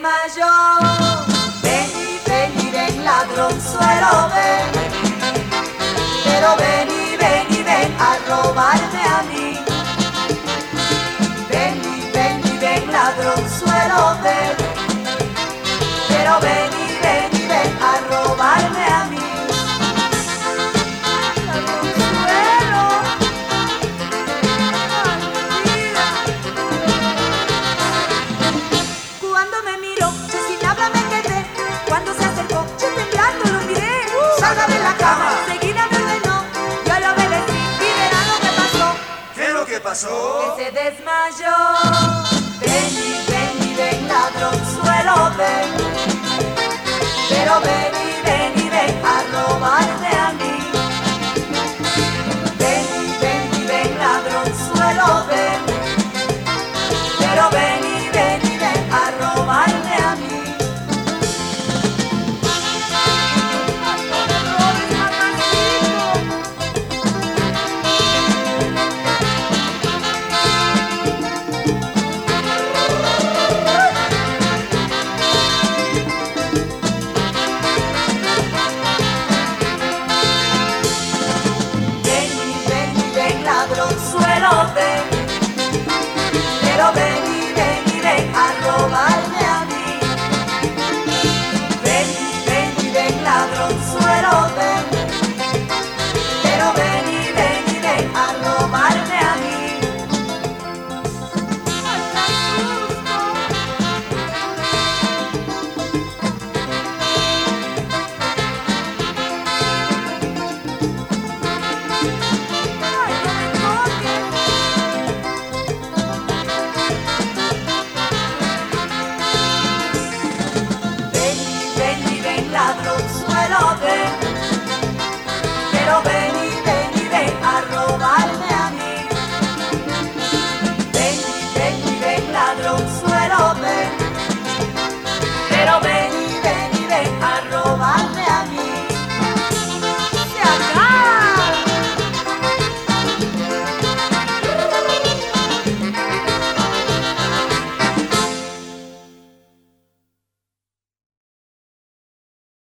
desmayó. Ven y ven, ladronzuelo, ven. Pero ven y ven a robarme a mí. Ven y ven, ladronzuelo, ven. Pero ven y ven a robarme a mí. Ladronzuelo, ay, mi vida. Cuando me miró, yo sin habla me quedé. Cuando se acercó, yo temblando lo miré. ¡Salga de la cama! Enseguida me ordenó, yo lo obedecí y verá lo que pasó. ¿Qué es lo que pasó? Que se desmayó. Ven y ven, ladronzuelo, ven. Pero ven